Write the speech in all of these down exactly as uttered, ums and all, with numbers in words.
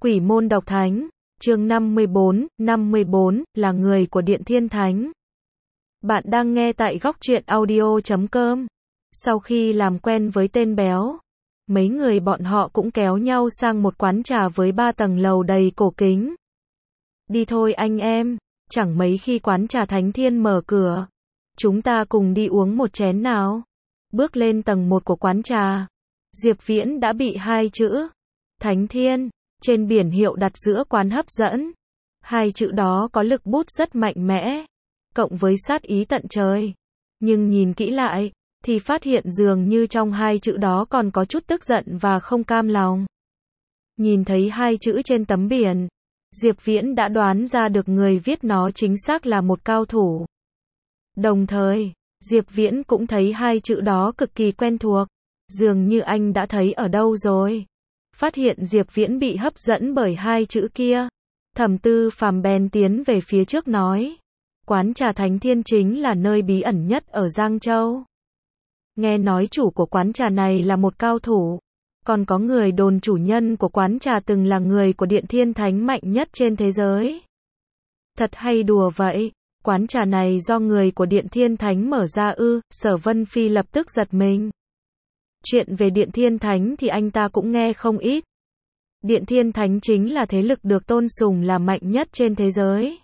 Quỷ môn độc thánh, chương năm mươi bốn, năm mươi bốn, là người của Điện Thiên Thánh. Bạn đang nghe tại góc truyện audio chấm com. Sau khi làm quen với tên béo, mấy người bọn họ cũng kéo nhau sang một quán trà với ba tầng lầu đầy cổ kính. Đi thôi anh em, chẳng mấy khi quán trà Thánh Thiên mở cửa. Chúng ta cùng đi uống một chén nào. Bước lên tầng một của quán trà, Diệp Viễn đã bị hai chữ Thánh Thiên trên biển hiệu đặt giữa quán hấp dẫn. Hai chữ đó có lực bút rất mạnh mẽ, cộng với sát ý tận trời. Nhưng nhìn kỹ lại, thì phát hiện dường như trong hai chữ đó còn có chút tức giận và không cam lòng. Nhìn thấy hai chữ trên tấm biển, Diệp Viễn đã đoán ra được người viết nó chính xác là một cao thủ. Đồng thời, Diệp Viễn cũng thấy hai chữ đó cực kỳ quen thuộc, dường như anh đã thấy ở đâu rồi. Phát hiện Diệp Viễn bị hấp dẫn bởi hai chữ kia, Thẩm Tư Phàm bèn tiến về phía trước nói, quán trà Thánh Thiên chính là nơi bí ẩn nhất ở Giang Châu. Nghe nói chủ của quán trà này là một cao thủ, còn có người đồn chủ nhân của quán trà từng là người của Điện Thiên Thánh mạnh nhất trên thế giới. Thật hay đùa vậy, quán trà này do người của Điện Thiên Thánh mở ra ư? Sở Vân Phi lập tức giật mình. Chuyện về Điện Thiên Thánh thì anh ta cũng nghe không ít. Điện Thiên Thánh chính là thế lực được tôn sùng là mạnh nhất trên thế giới.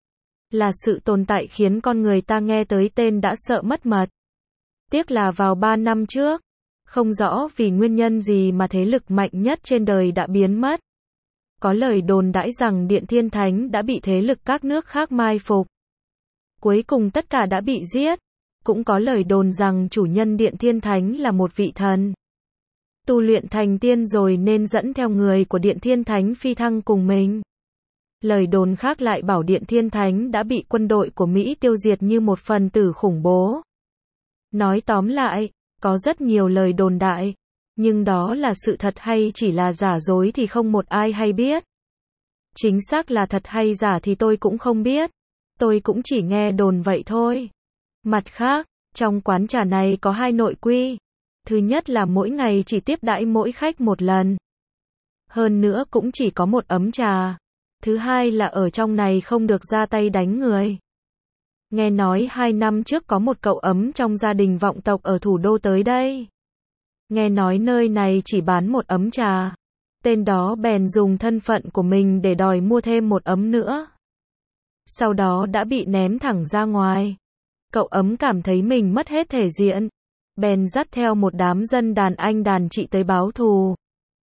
Là sự tồn tại khiến con người ta nghe tới tên đã sợ mất mật. Tiếc là vào ba năm trước, không rõ vì nguyên nhân gì mà thế lực mạnh nhất trên đời đã biến mất. Có lời đồn đãi rằng Điện Thiên Thánh đã bị thế lực các nước khác mai phục. Cuối cùng tất cả đã bị giết. Cũng có lời đồn rằng chủ nhân Điện Thiên Thánh là một vị thần. Tu luyện thành tiên rồi nên dẫn theo người của Điện Thiên Thánh phi thăng cùng mình. Lời đồn khác lại bảo Điện Thiên Thánh đã bị quân đội của Mỹ tiêu diệt như một phần tử khủng bố. Nói tóm lại, có rất nhiều lời đồn đại, nhưng đó là sự thật hay chỉ là giả dối thì không một ai hay biết. Chính xác là thật hay giả thì tôi cũng không biết. Tôi cũng chỉ nghe đồn vậy thôi. Mặt khác, trong quán trà này có hai nội quy. Thứ nhất là mỗi ngày chỉ tiếp đãi mỗi khách một lần. Hơn nữa cũng chỉ có một ấm trà. Thứ hai là ở trong này không được ra tay đánh người. Nghe nói hai năm trước có một cậu ấm trong gia đình vọng tộc ở thủ đô tới đây. Nghe nói nơi này chỉ bán một ấm trà. Tên đó bèn dùng thân phận của mình để đòi mua thêm một ấm nữa. Sau đó đã bị ném thẳng ra ngoài. Cậu ấm cảm thấy mình mất hết thể diện, bèn dắt theo một đám dân đàn anh đàn chị tới báo thù.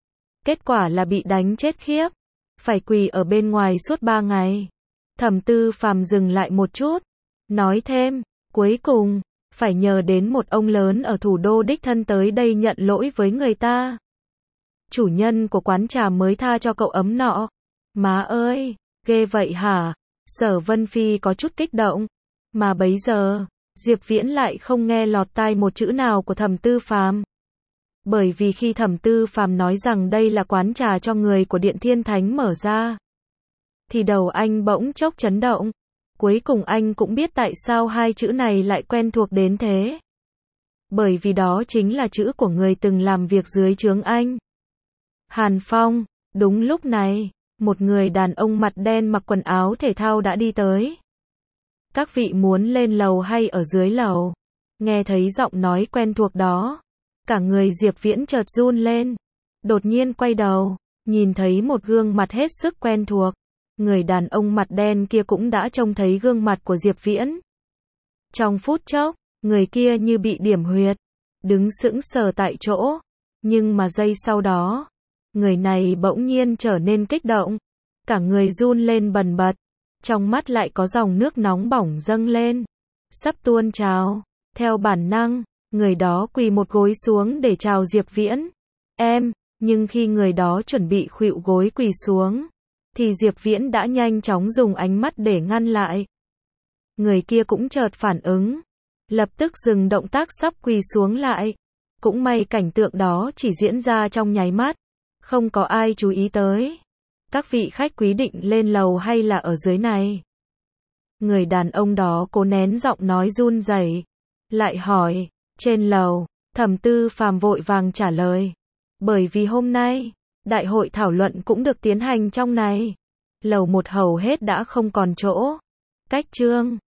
Kết quả là bị đánh chết khiếp, phải quỳ ở bên ngoài suốt ba ngày. Thẩm Tư Phàm dừng lại một chút, nói thêm, cuối cùng, phải nhờ đến một ông lớn ở thủ đô đích thân tới đây nhận lỗi với người ta. Chủ nhân của quán trà mới tha cho cậu ấm nọ. Má ơi, ghê vậy hả? Sở Vân Phi có chút kích động. Mà bấy giờ, Diệp Viễn lại không nghe lọt tai một chữ nào của Thẩm Tư Phàm. Bởi vì khi Thẩm Tư Phàm nói rằng đây là quán trà cho người của Điện Thiên Thánh mở ra, thì đầu anh bỗng chốc chấn động. Cuối cùng anh cũng biết tại sao hai chữ này lại quen thuộc đến thế. Bởi vì đó chính là chữ của người từng làm việc dưới trướng anh. Hàn Phong. Đúng lúc này, một người đàn ông mặt đen mặc quần áo thể thao đã đi tới. Các vị muốn lên lầu hay ở dưới lầu? Nghe thấy giọng nói quen thuộc đó, cả người Diệp Viễn chợt run lên. Đột nhiên quay đầu, nhìn thấy một gương mặt hết sức quen thuộc. Người đàn ông mặt đen kia cũng đã trông thấy gương mặt của Diệp Viễn. Trong phút chốc, người kia như bị điểm huyệt, đứng sững sờ tại chỗ. Nhưng mà giây sau đó, người này bỗng nhiên trở nên kích động, cả người run lên bần bật. Trong mắt lại có dòng nước nóng bỏng dâng lên, sắp tuôn trào. Theo bản năng, người đó quỳ một gối xuống để chào Diệp Viễn. Em, nhưng khi người đó chuẩn bị khuỵu gối quỳ xuống, thì Diệp Viễn đã nhanh chóng dùng ánh mắt để ngăn lại. Người kia cũng chợt phản ứng, lập tức dừng động tác sắp quỳ xuống lại. Cũng may cảnh tượng đó chỉ diễn ra trong nháy mắt, không có ai chú ý tới. Các vị khách quý định lên lầu hay là ở dưới này? Người đàn ông đó cố nén giọng nói run rẩy, lại hỏi, trên lầu. Thẩm Tư Phàm vội vàng trả lời, bởi vì hôm nay, Đại hội thảo luận cũng được tiến hành trong này. Lầu một hầu hết đã không còn chỗ. Cách chương